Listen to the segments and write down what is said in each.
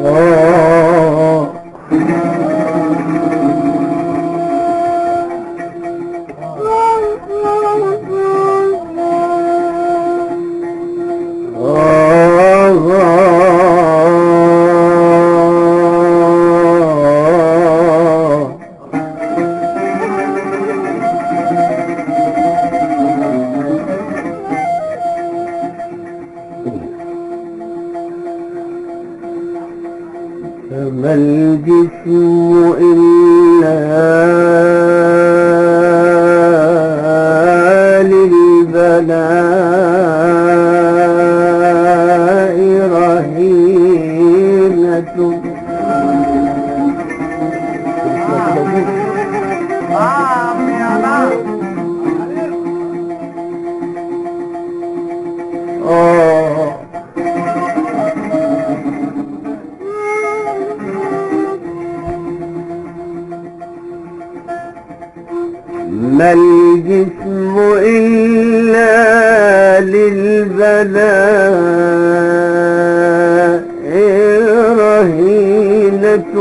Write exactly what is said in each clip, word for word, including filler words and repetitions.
فما الجسم إلا للبلاء رهينة. آه ما الجسم إلا للبلاء رهينة.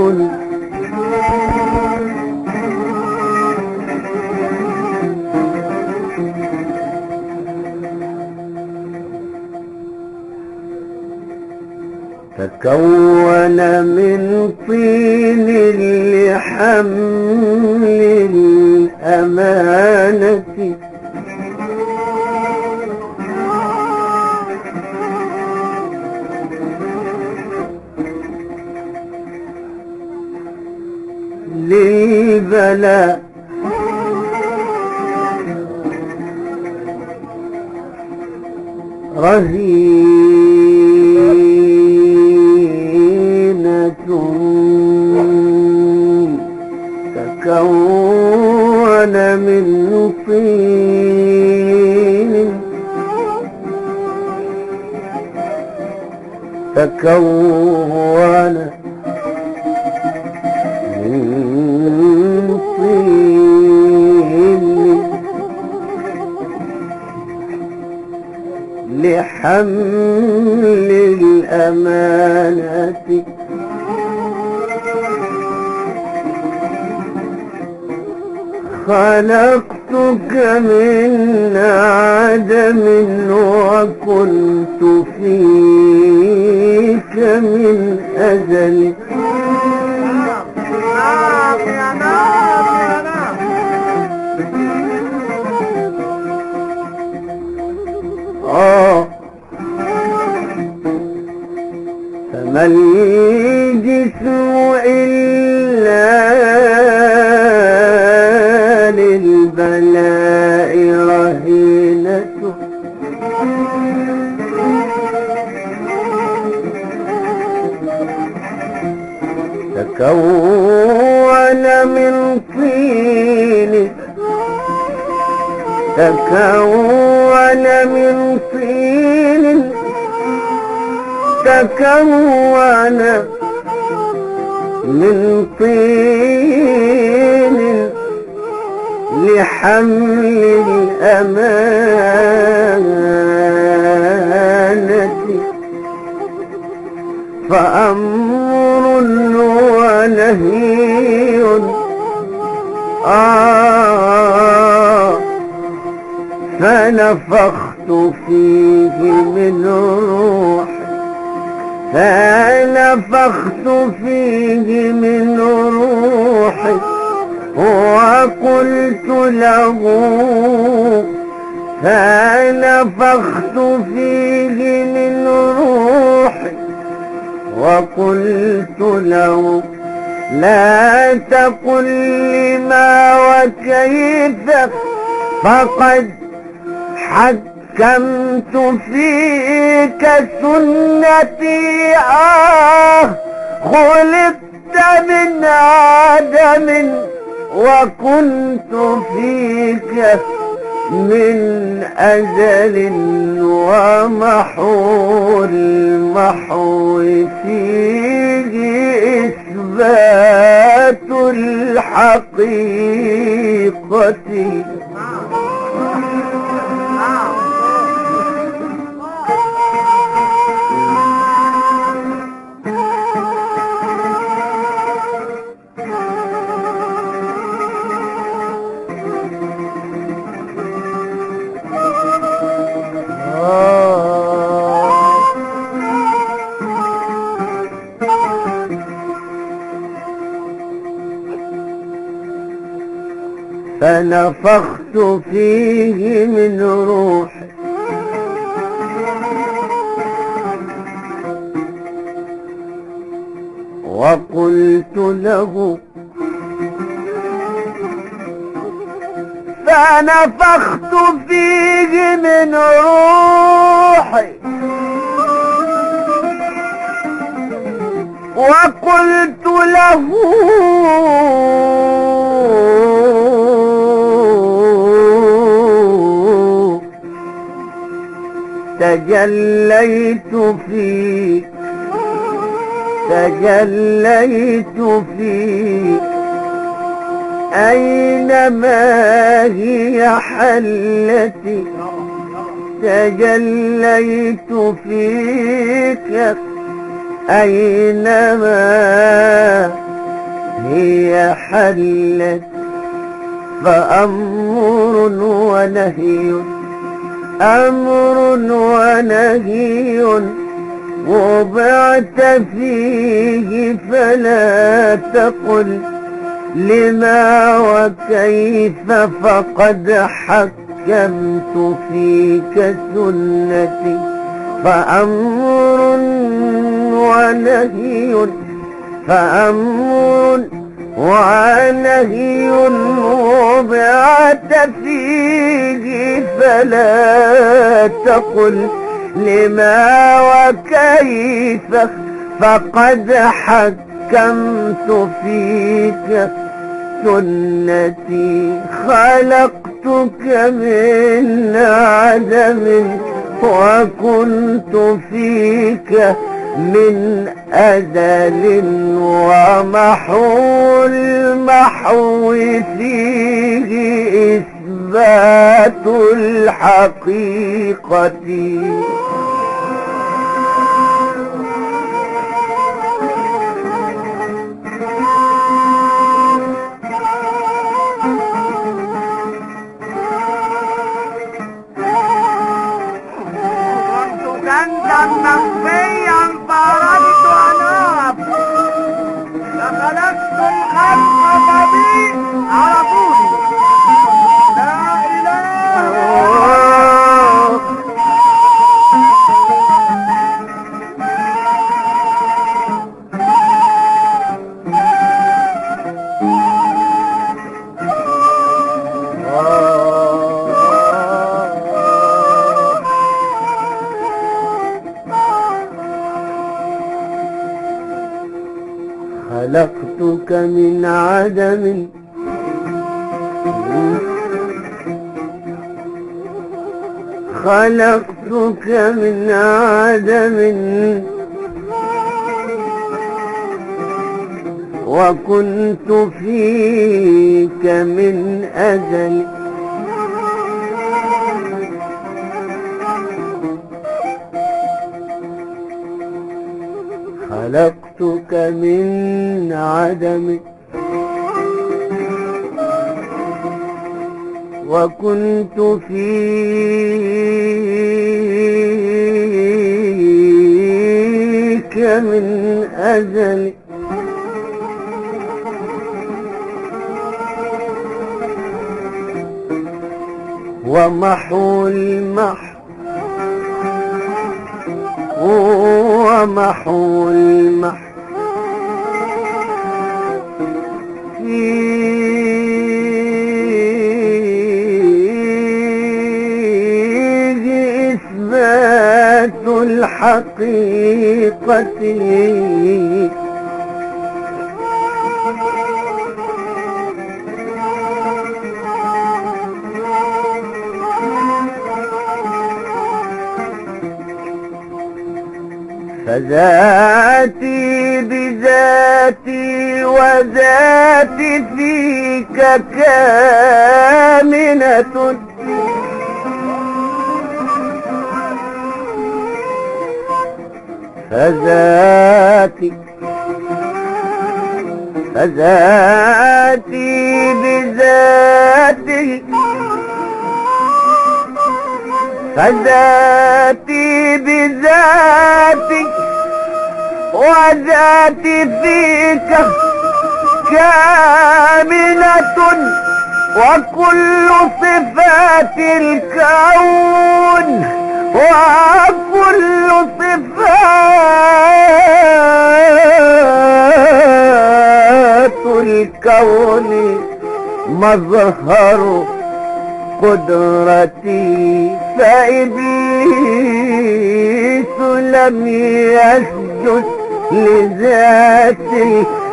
تكون من طين لحمل الأمانة. للبلاء رهينة. تكون من طين تكون من طين لحمل الأمانة. خلقتك من عدم وكنت فيك من أزل. آه فما الجسم إلا للبلاء رهينة. تكون من طين تكون من طين تكون من طين لحمل الأمانة. فأمر ونهي آه فنفخت فيه من روحي فنفخت فيه من روحي وقلت له فنفخت فيه من روحي وقلت له لا تقل لما وكيف فقد حكمت فيك سنتي. آه خلقت من عدم وكنت فيك من أزل ومحو المحو فيه إثبات الحقيقة. فنفخت فيه من روحي وقلت له فنفخت فيه من روحي وقلت له تجليت فيك تجليت فيك أينما هي حلتي تجليت فيك أينما هي حلت فأمر ونهي أمر ونهي وضعت فيه فلا تقل لما وكيف فقد حكمت فيك سنتي فأمر ونهي فأمر ونهي وضعت فيه فلا تقل لما وكيف فقد حكمت فيك سنتي خلقتك من عدم وكنت فيك من أزل ومحو المحو فيه إثبات الحقيقة كنزا مخفيا فأردت أن أقف فخلقت الخلق فبي عرفوني لا إله خلقتك من عدم خلقتك من عدم وكنت فيك من أزل خلقتك من عدم وكنت فيك من أزل ومحو المحو ومحو المحو فيه إثبات الحقيقة فذاتي بذاتي وذاتي فيك كامنة فذاتي فذاتي بذاتي فذاتي بذاتي وذاتي فيك كاملة وكل صفات الكون وكل صفات الكون مظهر قدرتي، فإبليس لم يسجد لذاتي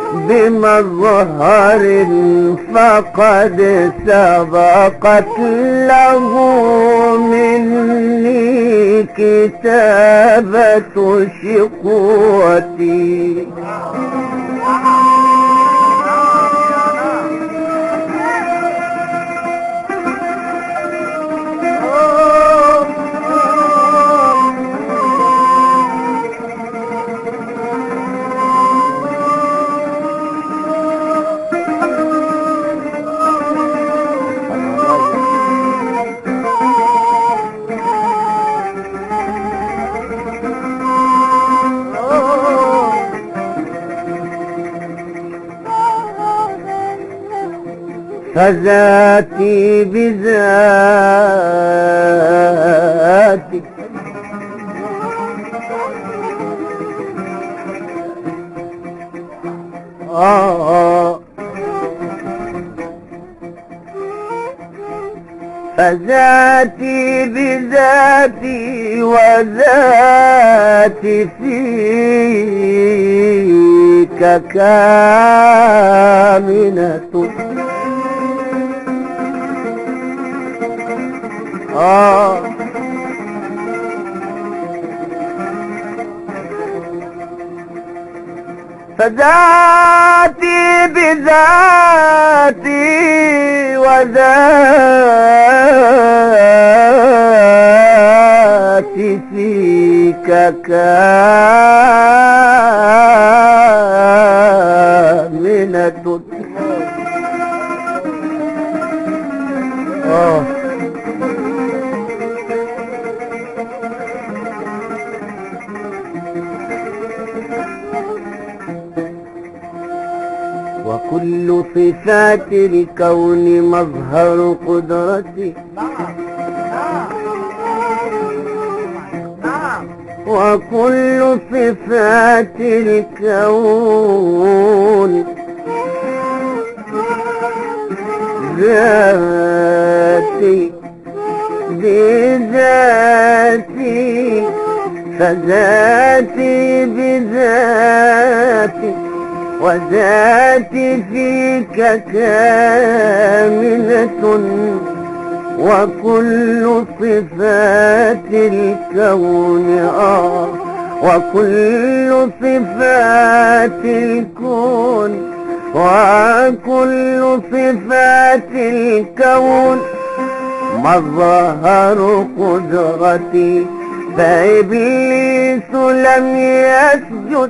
بمظهر، فقد سبقت له مني كتابة شقوتي. فذاتي بذاتي آه فذاتي بذاتي وذاتي فيك كامنة. آه فذاتي بذاتي وذاتي فيك كامنة. آه وكل صفات الكون مظهر قدرتي، وكل صفات الكون ذاتي بذاتي، فذاتي بذاتي وذاتي فيك كاملة. وكل صفات الكون آه وكل صفات الكون وكل صفات الكون مظهر قدرتي، فإبليس لم يسجد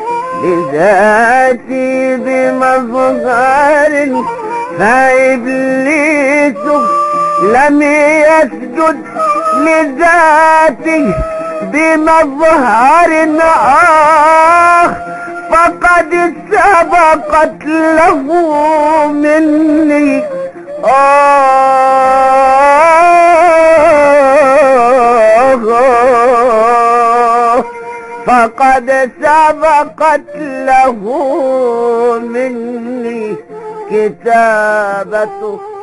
لذاتي بمظهر، فإبليس لم يسجد لذاتي بمظهر آخ، فقد سبقت له مني آه فقد سبقت له مني كتابة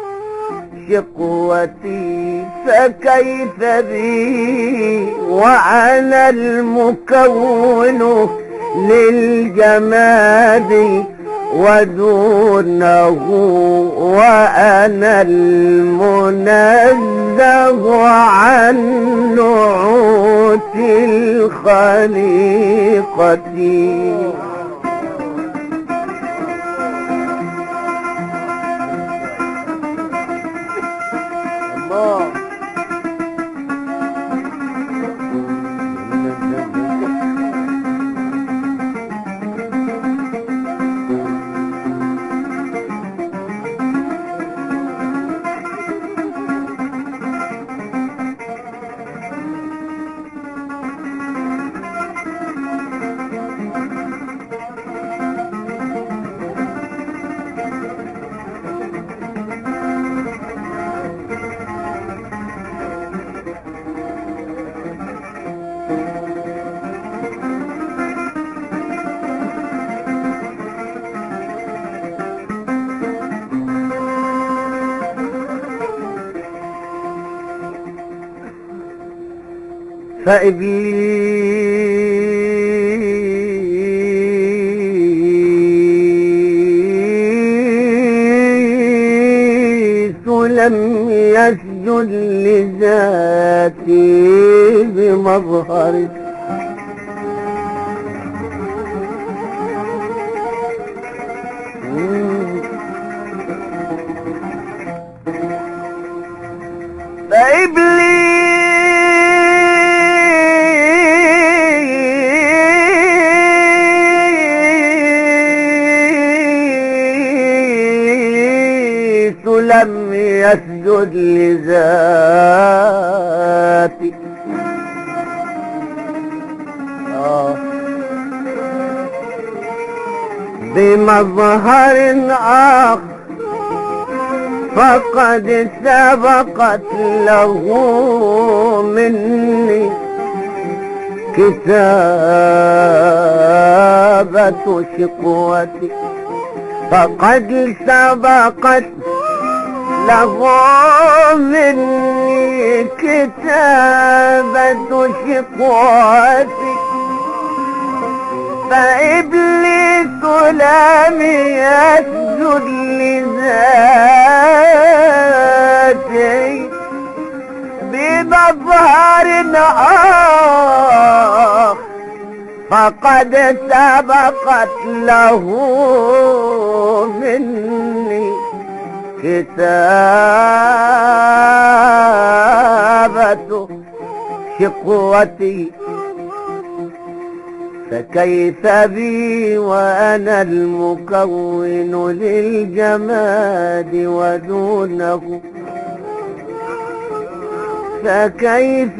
شقوتي. فكيف بي وأنا المكون للجماد ودونه، وأنا المنزه عن نعوت الخليقة. الله فإبليس لم يسجد لذاته بمظهره فإبليس لم يسجد لذاته آه. بمظهر آخر فقد سبقت له مني كتابة شقوتي فقد سبقت له مني كتابة شقوتي فإبليس لم يسجد لذاته بمظهر آخر فقد سبقت له مني كتابة شقوتي فكيف بي وأنا المكون للجماد ودونه فكيف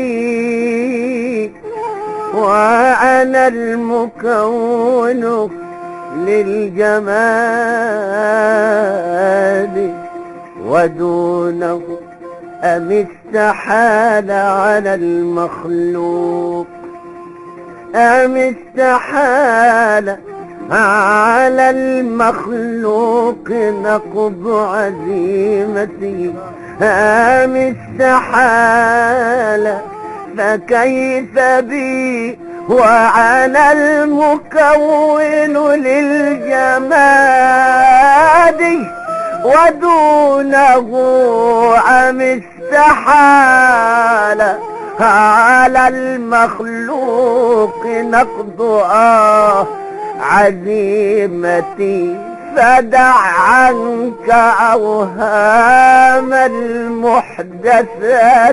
بي وأنا المكون للجماد ودونه أم استحال على المخلوق أم استحال على المخلوق نقض عزيمتي أم استحال فكيف بي وأنا المكون للجماد ودونه أم استحال على المخلوق نقض آه عزيمتي فدع عنك أوهام المحدثات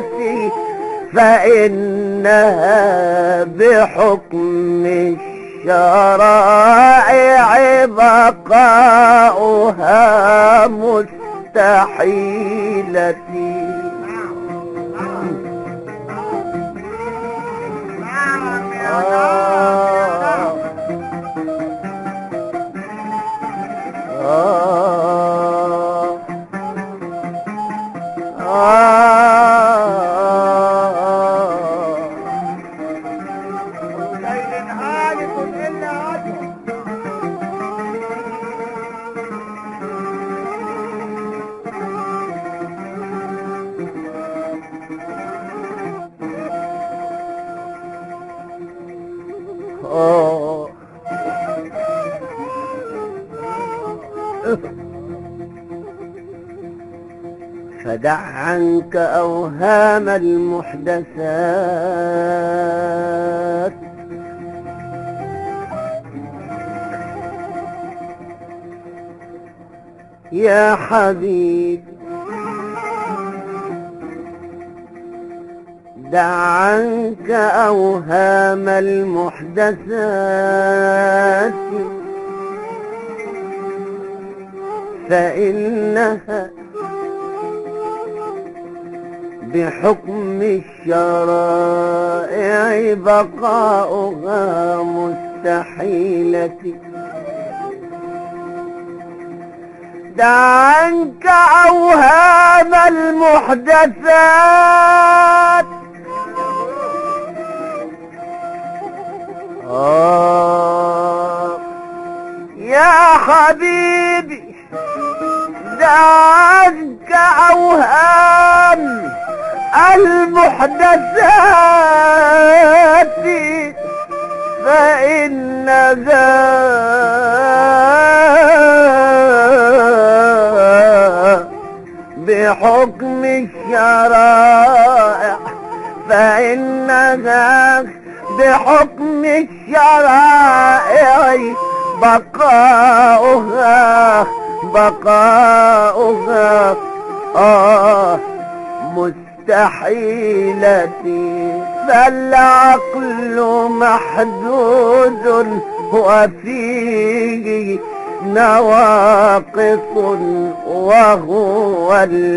فإنها بحكم الشرائع بقاؤها مستحيلة آه آه آه ليل هادف إلا هادف آه فدع عنك أوهام المحدثات يا حبيبي دع عنك أوهام المحدثات فإنها بحكم الشرائع بقاؤها مستحيلة دع عنك أوهام المحدثات آه يا حبيبي دع عنك أوهام المحدثات فإنها بحكم الشرائع فإنها بحكم الشرائع بقاؤها بقاؤها آه مستحيلتي فالعقل محدود وفيه نواقص وهو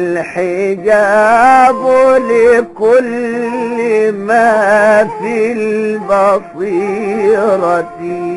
الحجاب لكل ما في البصيرة.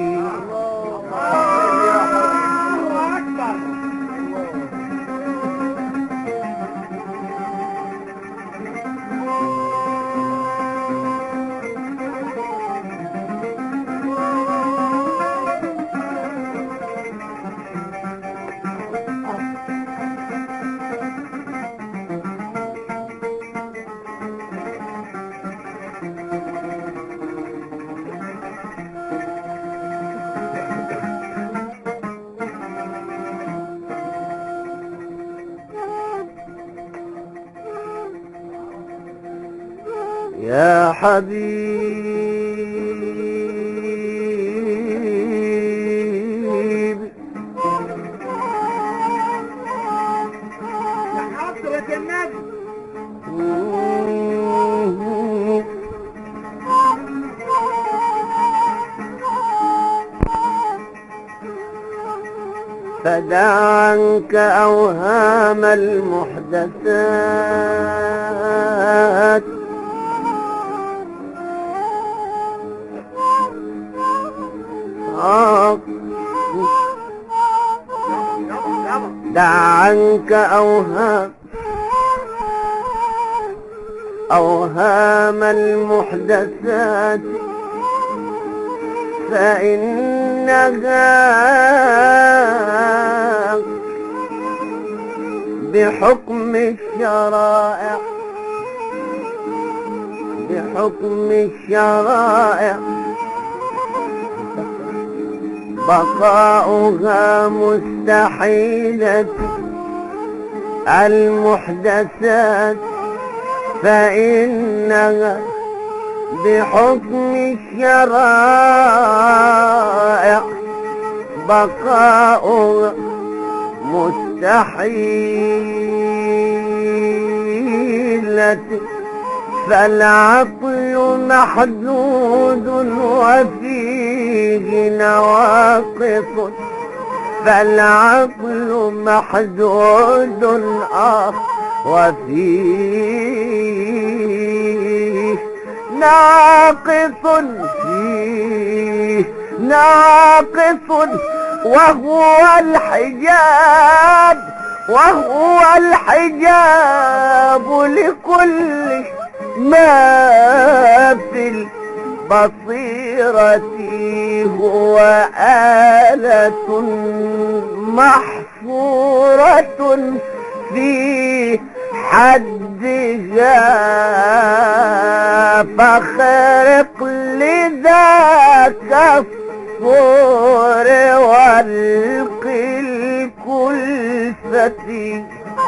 يا حبيبي يا حضرة النبي فدع عنك أوهام المحدثات دع عنك أوهام أوهام المحدثات فإنها بحكم الشرائع بحكم الشرائع بقاؤها مستحيلة المحدثات فإنها بحكم الشرائع بقاؤها مستحيلة فالعقل محدود وفيه نواقص فالعقل محدود آه وفيه ناقص فيه ناقص وهو الحجاب وهو الحجاب لكل ما في البصيرة هو آلة محصورة في حدها فخرق لذاك الصور والقي الكلفة.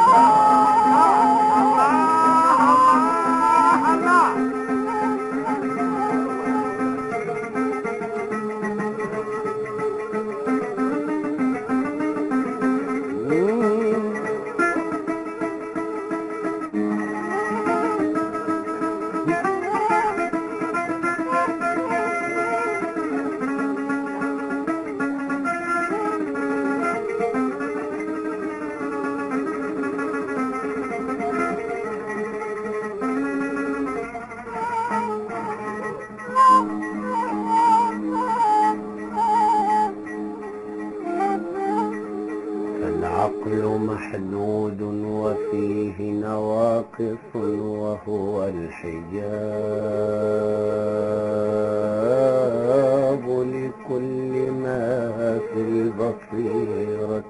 العقل محدود وفيه نواقص وهو الحجاب لكل ما في البصيرة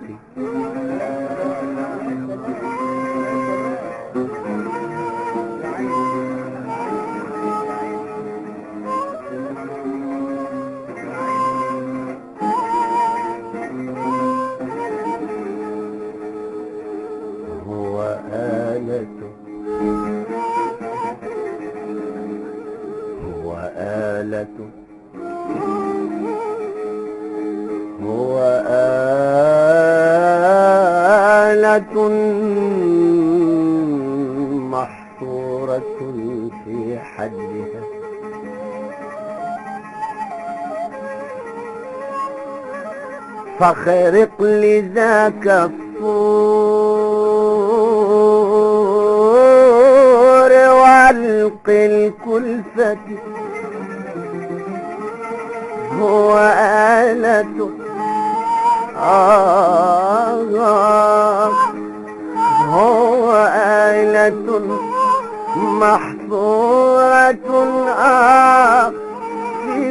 وآلة محصورة في حدها فخرق لذاك الصور والق الكلفة هو آلة آه هو آلة محصورة آه في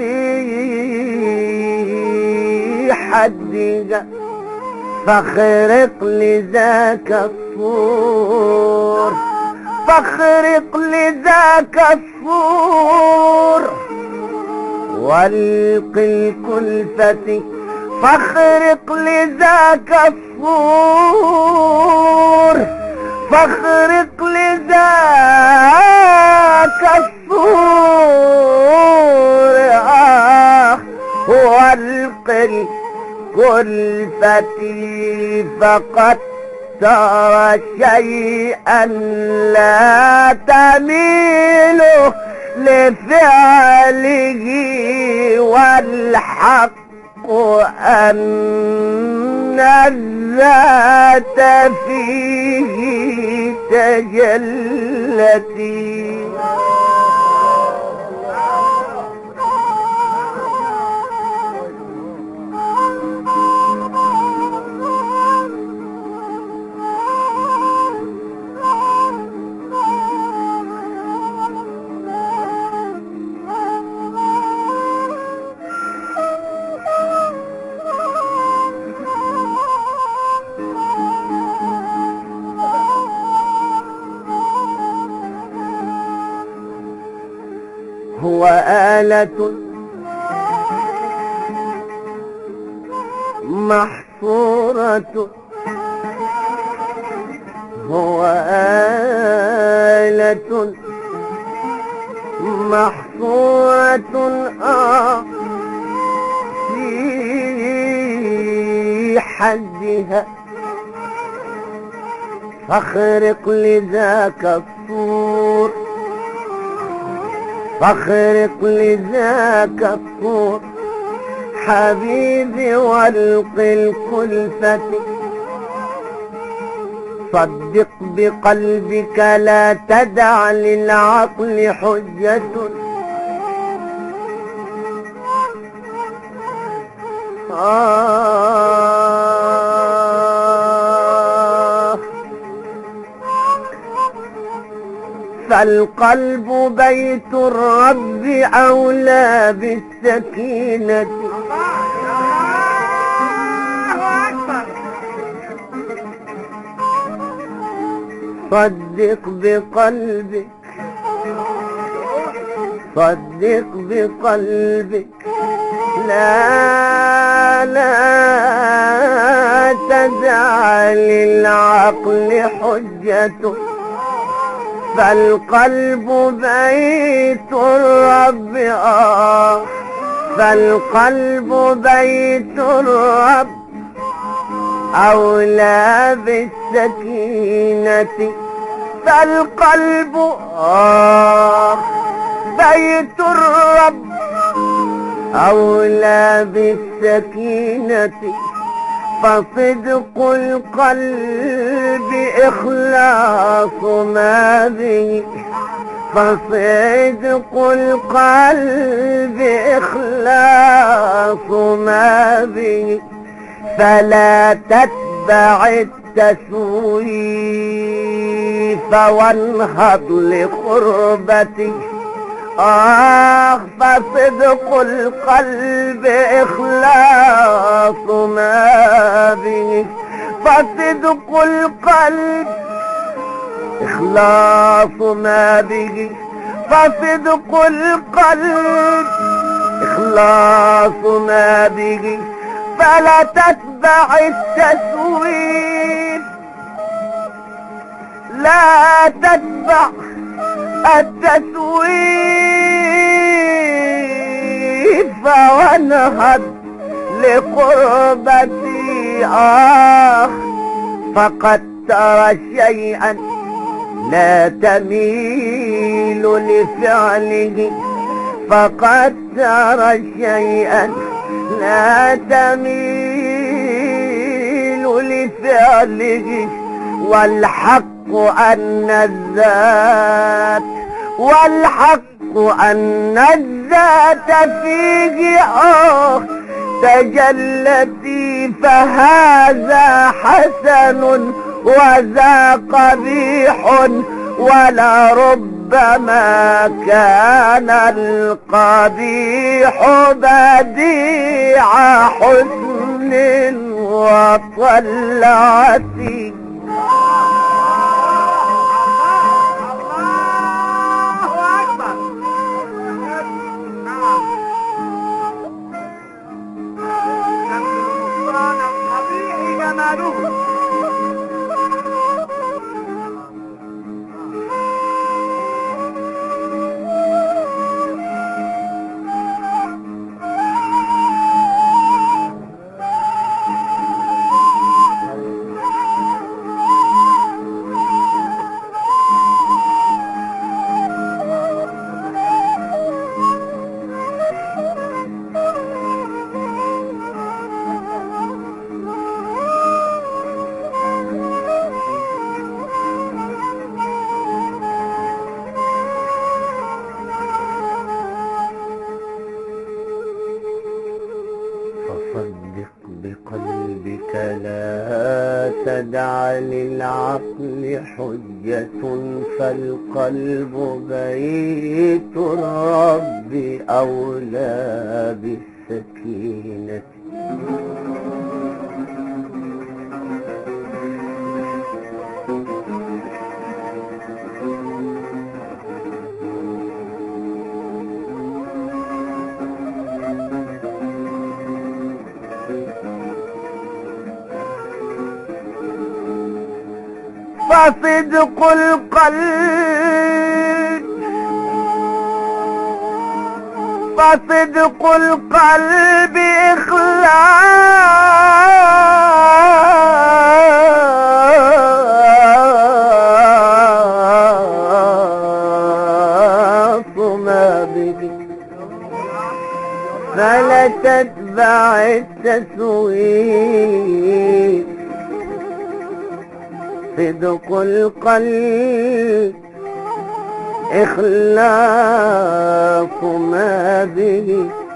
حدها فخرق لذاك الصور فخرق لذاك الصور والق الكلفة فخرق لذاك الصور فخرق لذاك الصور آه والق الكلفة فقد ترى شيئا لا تميل لفعله والحق أن الذات فيه تجلتي هو آلة محصورة هو آلة محصورة آه في حدها فاخرق لذاك الصور فاخرق لذاك الصور حبيبي والق الكلفة صدق بقلبك لا تدع للعقل حجة آه فالقلب بيت الرب أولى بالسكينة صدق بقلبك صدق بقلبك لا لا تدع للعقل حجة فالقلب بيت الرب آه فالقلب بيت الرب أولى بالسكينة فالقلب آه بيت الرب أولى بالسكينة فصدق القلب إخلاص ما به فصدق القلب إخلاص ما به فلا تتبع التسويف وانهض لقربتي آه فصدق القلب إخلاص ما به فصدق القلب إخلاص ما به فصدق القلب إخلاص ما به فلا تتبع التسويف لا تتبع التسويف وانهض لقربتي آه فقد ترى شيئا لا تميل لفعله، فقد ترى شيئا لا تميل لفعله. والحق أن الذات والحق أن الذات فيه آه تجلتي، فهذا حسن وذا قبيح، ولربما كان القبيح بديع حسن وطلعتي. فصدق بقلبك لا تدع للعقل حجة، فالقلب بيت الرب أولى بالسكينة. فصدق القلب فصدق القلب إخلاص ما به، فلا تتبع التسويف. صدق القلب إخلاص ما به،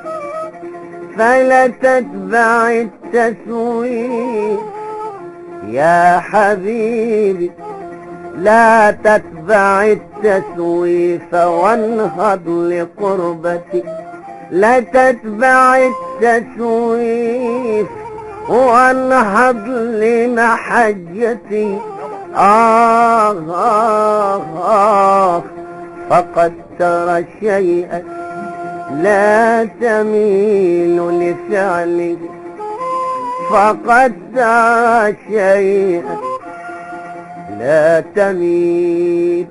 فلا تتبع التسويف. يا حبيبي لا تتبع التسويف وانهض لقربتي، لا تتبع التسويف وانهض لمحجتي. آه آه آه فقد ترى شيئا لا تميل لفعله، فقد ترى شيئا لا تميل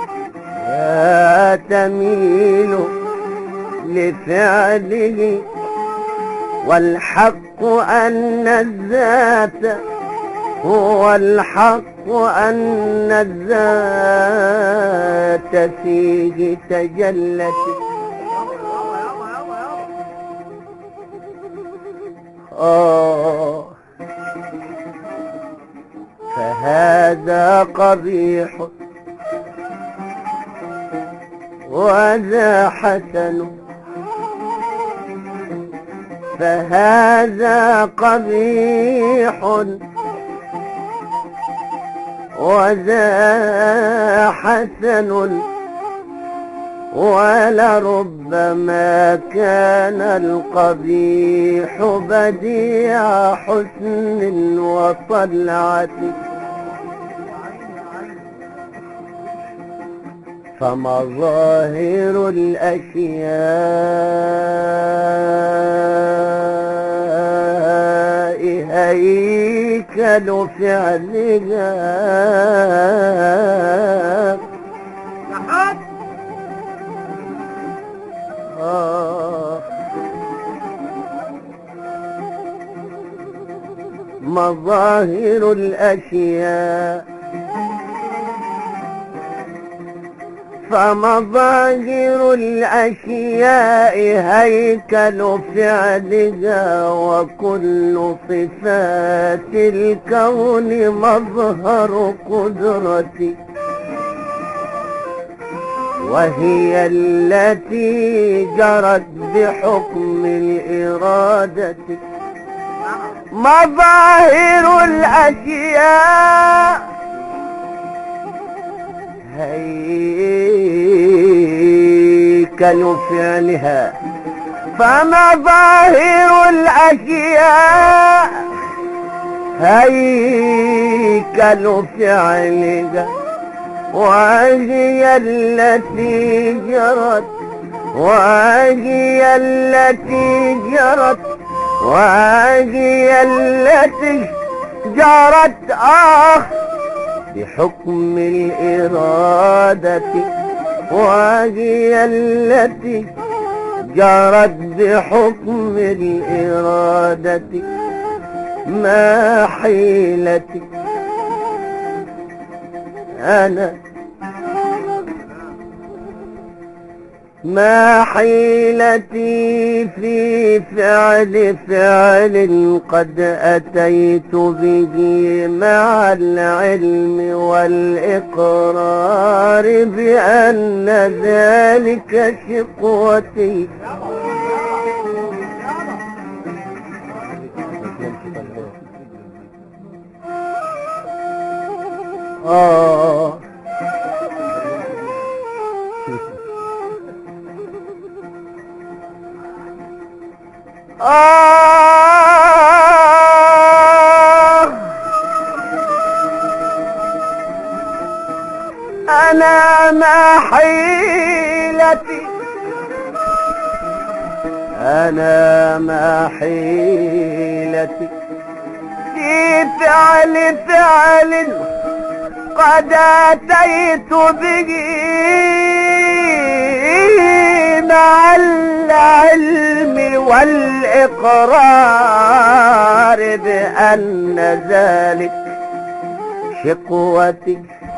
لا تميل لفعله. والحق أن الذات هو الحق أن الذات فيه تجلت. آه فهذا قبيح وذا حسن، فهذا قبيح وذا حسن، ولربما كان القبيح بديع حسن وطلعة. فمظاهر الأشياء هيكل فعلها. آه مظاهر الأشياء، فمظاهر الأشياء هيكل فعلها، وكل صفات الكون مظهر قدرتي، وهي التي جرت بحكم الإرادة. مظاهر الأشياء هيكل فعلها، فمظاهر الأشياء هيكل فعلها، وهي التي جرت وهي التي جرت وهي التي جرت آه بحكم الإرادة، وهي التي جرت بحكم الإرادة. ما حيلتي أنا ما حيلتي في فعل فعل قد أتيت به مع العلم والإقرار بأن ذلك شقوتي. آه آه أنا ما حيلتي أنا ما حيلتي في فعل فعل قد أتيت به مع العلم والإقرار بأن ذلك شقوتي.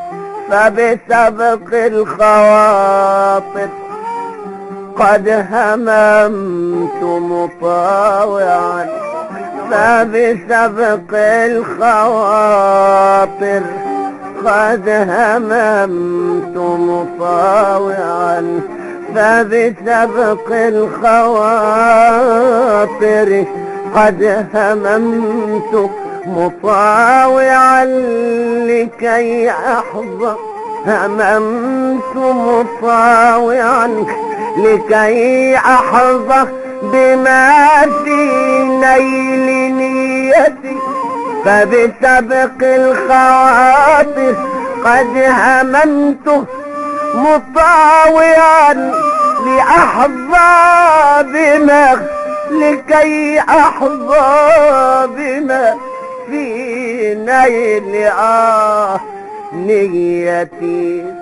فبسبق الخواطر قد هممت مطاوعا، فبسبق الخواطر قد هممت مطاوعا، فبسبق الخواطر قد هممت مطاوعا لكي أحظى هممت مطاوعا لكي أحظى بما في نيل نيتي. فبسبق الخواطر قد هممت مطاوعا لأحظى بما لكي أحظى بما في نيل آه نيتي.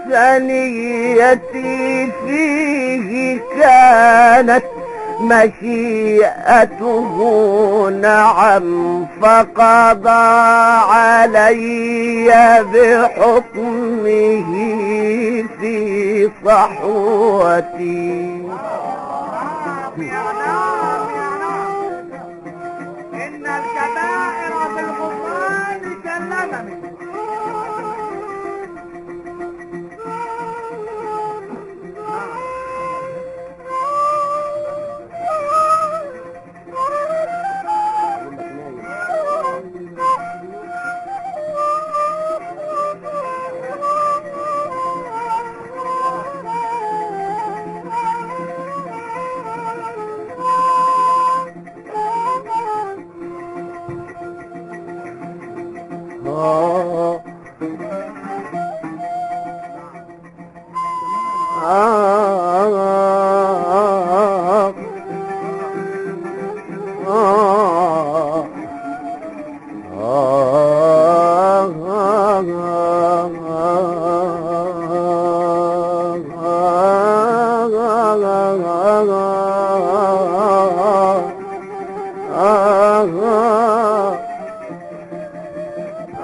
فنيتي فيه كانت مشيئته نعم، فقضى علي بحكمه في صحوتي. إن الكبائر بالغفران كالندم.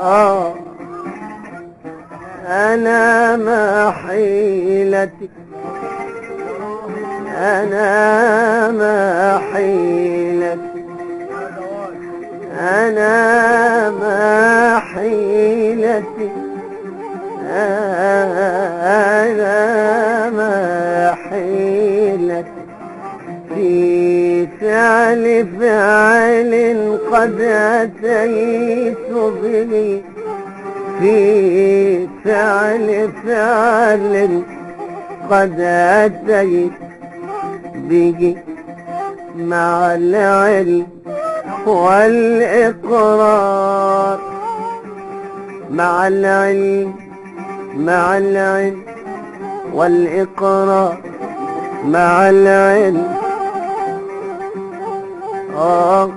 آه أنا ما حيلتي أنا ما حيلتي أنا ما حيلتي أنا ما حيلتي في فعل فعل قد أتيت به في فعل فعل قد أتيت به مع العلم والإقرار مع العلم مع العلم والإقرار مع العلم آه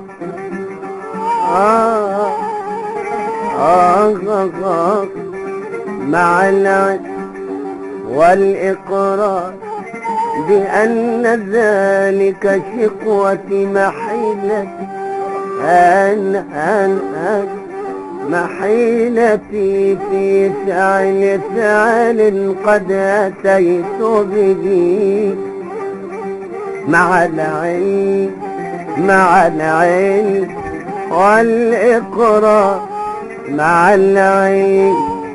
آه آه آه مع العلم والإقرار بأن ذلك شقوتي محيلتي أن أن أن محيلتي في فعل فعل قد أتيت به مع العلم مع العلم والإقرار مع العلم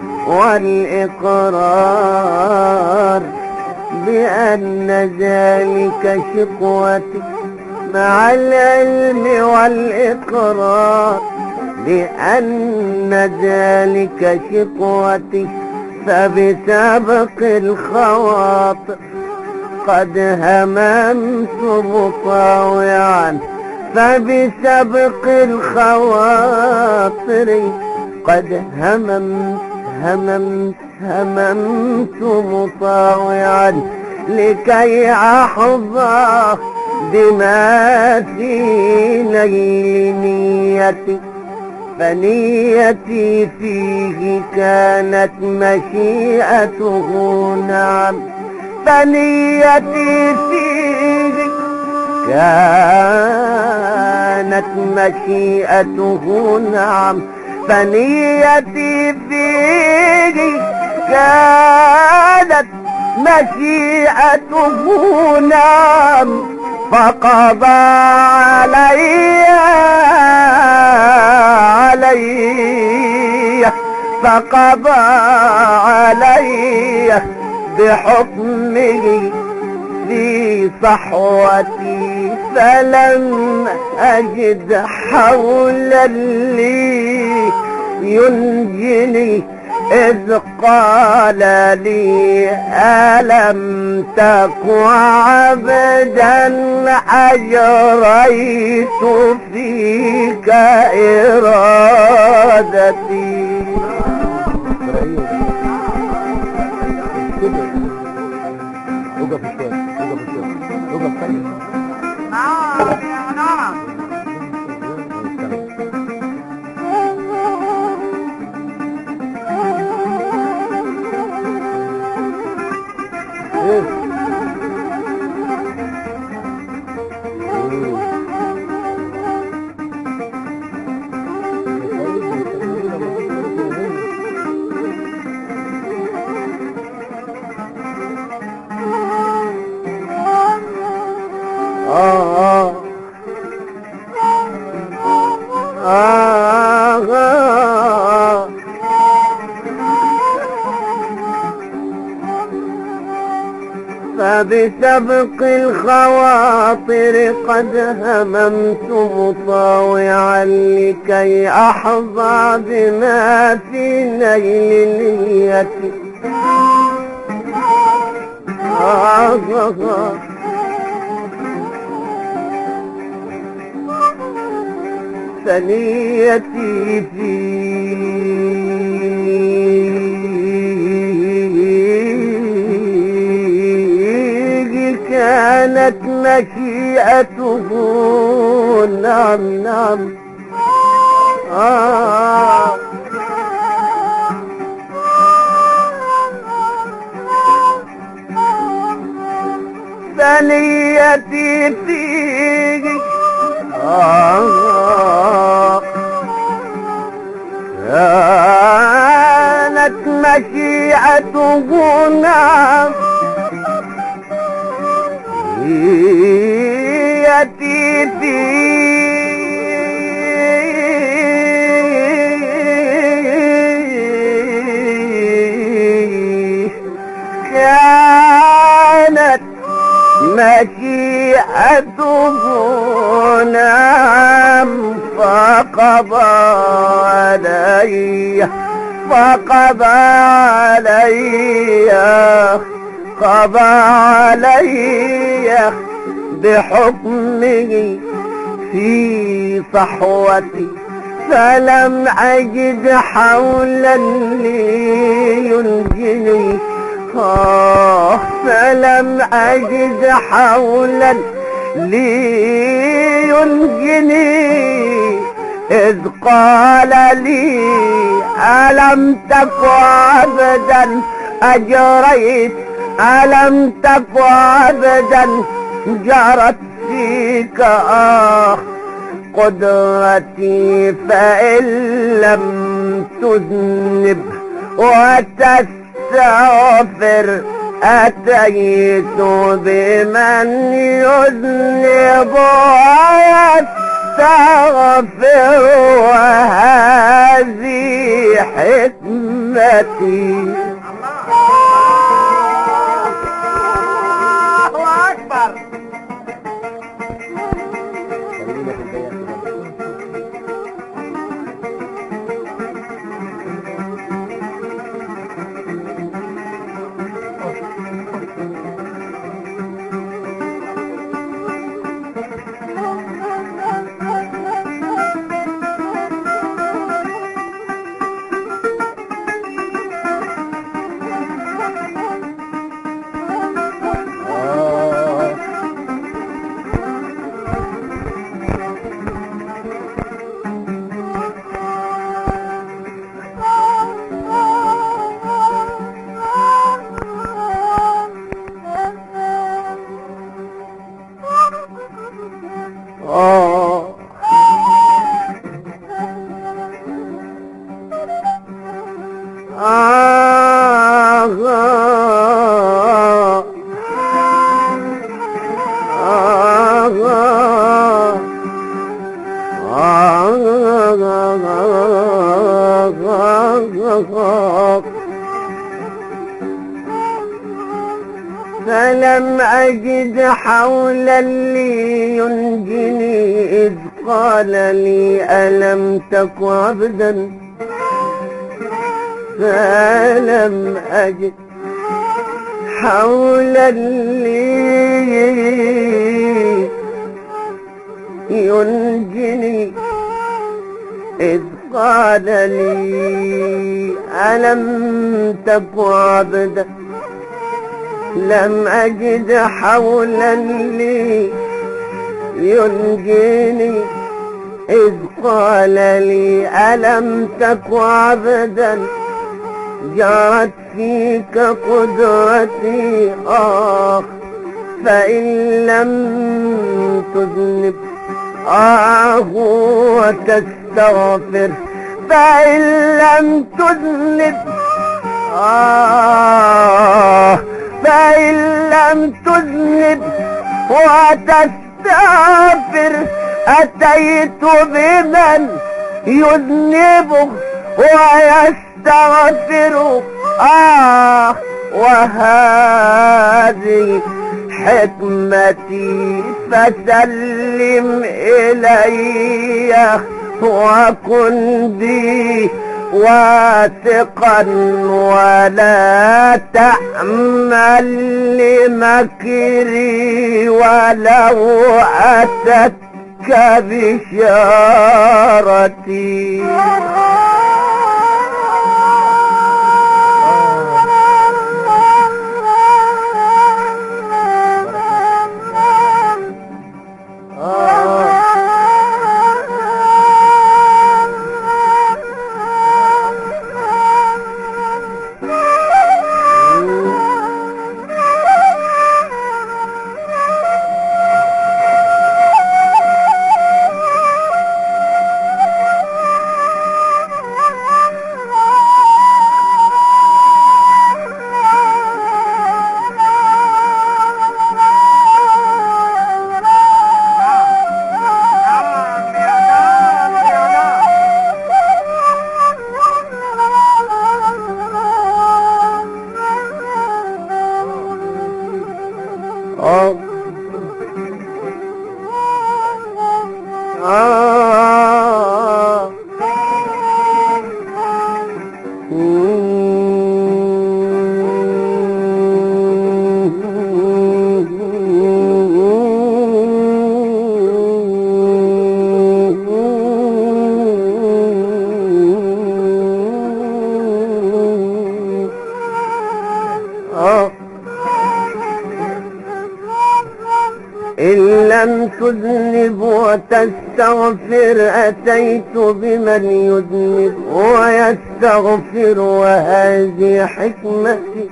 والإقرار بأن ذلك شقوتي مع العلم والإقرار بأن ذلك شقوتي فبسبق الخواطر قد هممت مطاوعا فبسبق الخواطر قد هممت هممت هممت مطاوعا لكي أحظى بما في ليل نيتي فنيتي فيه كانت مشيئته نعم فنيتي فيه كانت مشيئته نعم فنيتي فيه كانت مشيئته نعم فقضى علي علي فقضى علي بحكمه في صحوتي فلم أجد حولا لي ينجني إذ قال لي ألم تك عبدا أجريت فيك إرادتي فبسبق الخواطر قد هممت مطاوعا لكي أحظى بما في نيل نيتي آه آه فنيتي فيه كانت مشيئته نعم نعم آه فنيتي فيه آه آه مشيئته نعم يأتي فيه كانت مشيئته نعم فقضى علي فقضى علي قضى علي بحكمه في صحوتي فلم أجد حولا لينجني آه فلم أجد حولا لينجني إذ قال لي ألم تك عبدا أجريت ألم تك عبدا جرت فيك آه قدرتي فإن لم تذنب وتستغفر أتيت بمن يذنب ويستغفر وهذه حكمتي. الله أكبر. فلم أجد حولا لينجني إذ قال لي ألم تك عبدا فلم أجد حولا لينجني إذ قال لي ألم تك عبدا لم أجد حولا لي ينجيني إذ قال لي ألم تك عبدا جرت فيك قدرتي آه فإن لم تذنب آه وتستغفر فإن لم تذنب آه فإن لم تذنب وتستغفر أتيت بمن يذنبه ويستغفره آه وهذه حكمتي فسلم إلي وكن بي واثقا ولا تعمل لمكري ولو أتتك بشارتي. تذنب وتستغفر أتيت بمن يذنب ويستغفر وهذه حكمتي.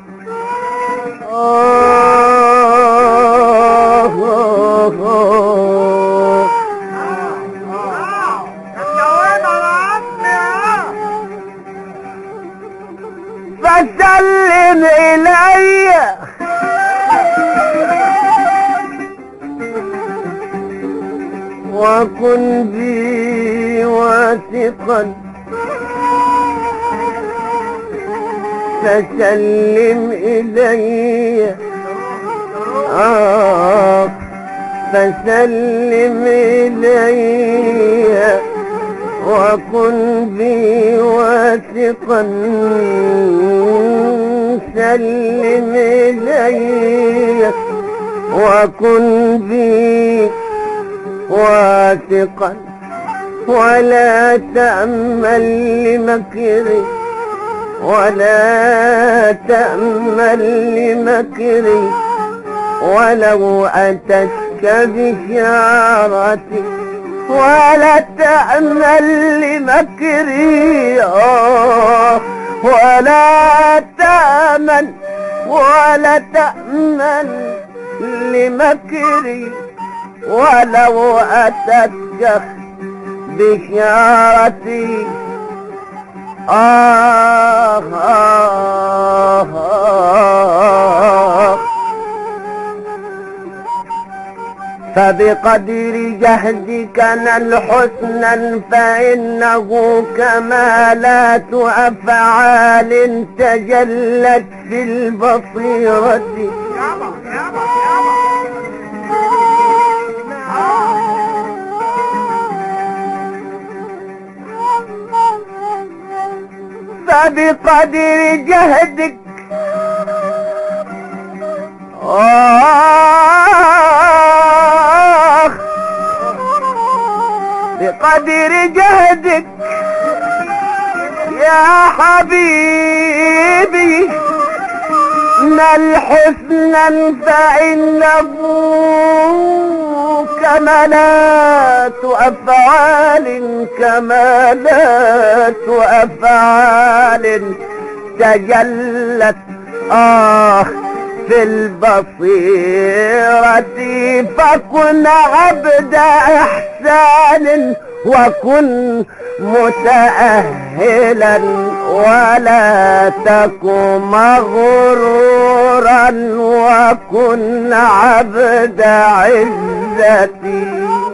آه آه آه فسلم إلي وكن بي واثقا، فسلم إلي آه فسلم إلي وكن بي واثقا، سلم إلي وكن بي واثقا، ولا تأمل لمكري ولا تأمل لمكري، ولو أتتك بشارتي ولا تأمل لمكري آه ولا تأمل ولا تأمل لمكري، ولو أتتك بشارتي آه آه آه فبقدر جهدك نل حسنا، فإنه كمالات أفعال تجلت في البصيرة. فبقدر جهدك آه بقدر جهدك يا حبيبي نل حسنا، فإنه كمالات أفعال كمالات أفعال تجلت آه في البصيرة. فكن عبد إحسان وكن متأهلا، ولا تكن مغرورا وكن عبد عزتي.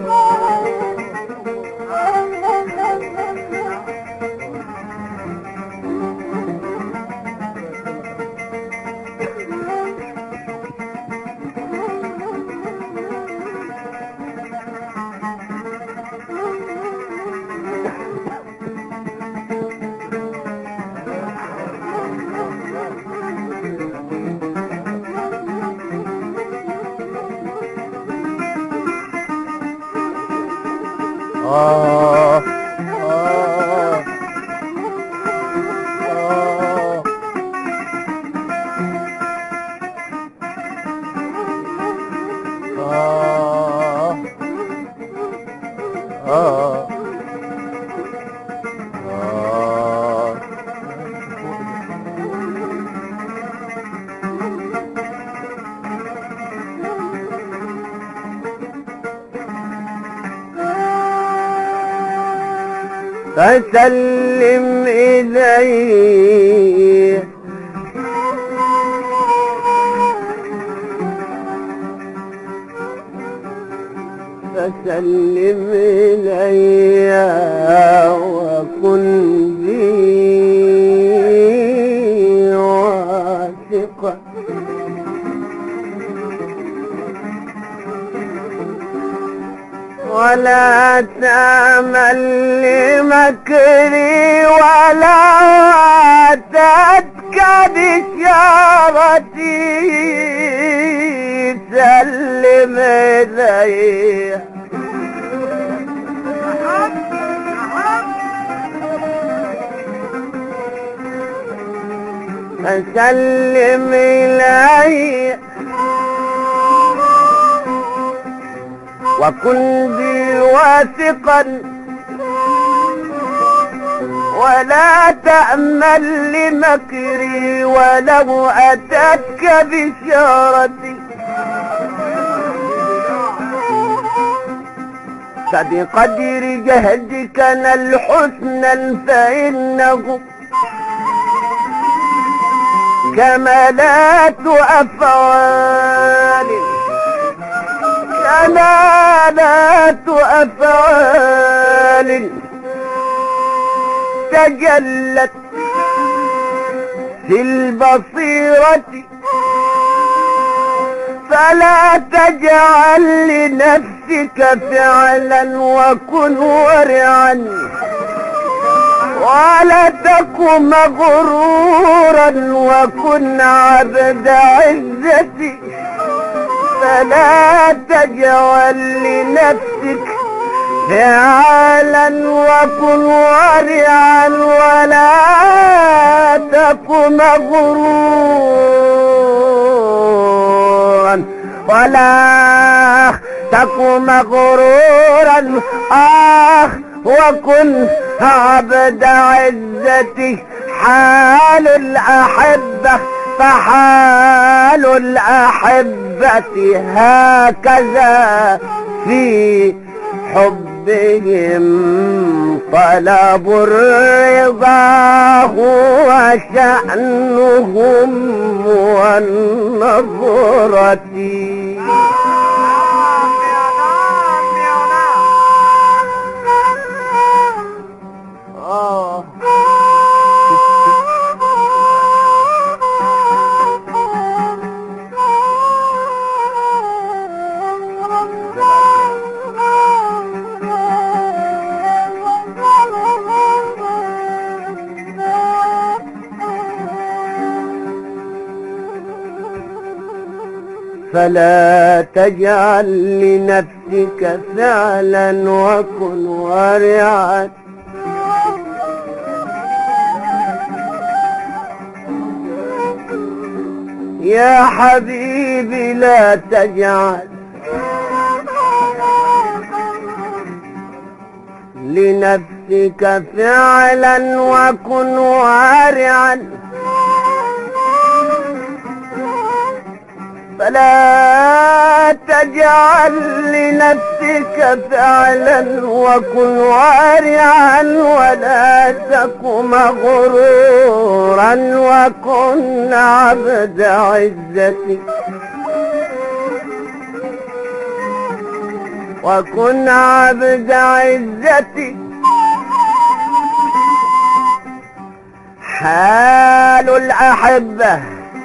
آه آه آه آه آه فسلم إلي فسلم إلي وكن بي واثقا، ولا تأمل لمكري ولا أتتك بشارتي، سلم إلي فسلم إلي وكن بي واثقا ولا تأمل لمكري ولو أتتك بشارتي فبقدر جهدك نل حسنا فإنه كمالات أفعال كمالات أفعال تجلت في البصيرة فلا تجعل لنفسك فعلا وكن ورعا ولا تك مغرورا وكن عبد عزتي فلا تجعل لنفسك فعلا وكن ورعا ولا تك مغرورا ولا تك مغرورا آه وكن عبد عزتي حال الأحبة فحال الأحبة هكذا في حبهم طلب الرضا هو شأنهم والنظرة آه فلا تجعل لنفسك فعلا وكن ورعا يا حبيبي لا تجعل لنفسك فعلا وكن ورعا فلا تجعل لنفسك فعلا وكن وارعا ولا تك مغرورا وكن عبد عزتي وكن عبد عزتي حال الأحبة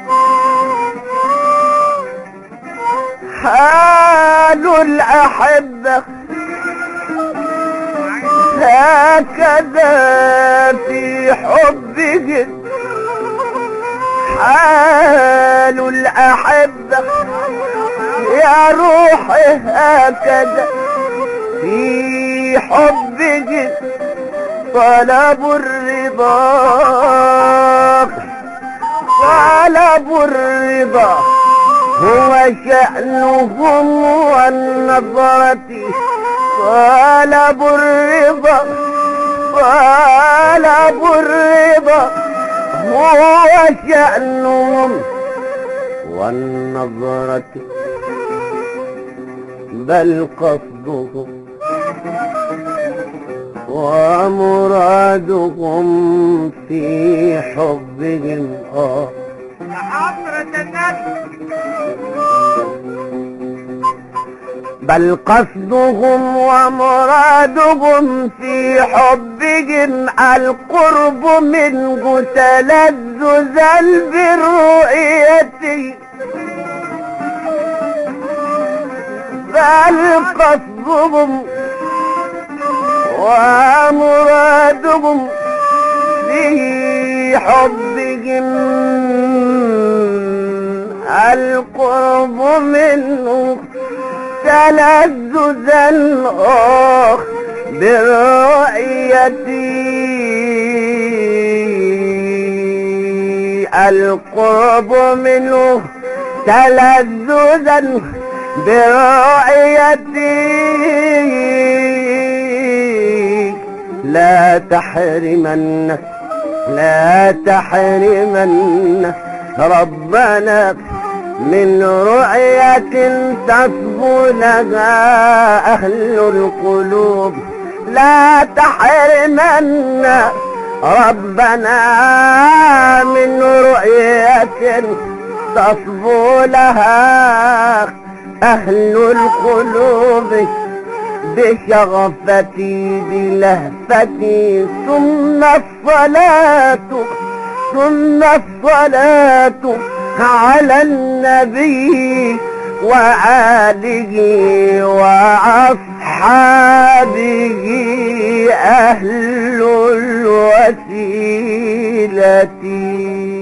حال الأحبة هكذا في حبهم حال الأحبة يا روحي هكذا في حبهم طلب الرضا طلب الرضا هو شأنهم والنظرة طلب الرضا طلب الرضا هو شأنهم والنظرة بل قصدهم ومرادهم في حبهم آه حضرة النبي بل قصدهم ومرادهم في حبهم القرب منه تلذذا بالرؤية بل قصدهم ومرادهم في حبهم القرب منه تلذذا آه برؤيتي القرب منه تلذذا برؤيتي لا تحرمن لا تحرمن ربنا من رؤية تصبو لها أهل القلوب. لا تحرمن ربنا من رؤية تصبو لها أهل القلوب بشغفتي بلهفتي. ثم الصلاة ثم الصلاة على النبي وآله وأصحابه أهل الوسيلة.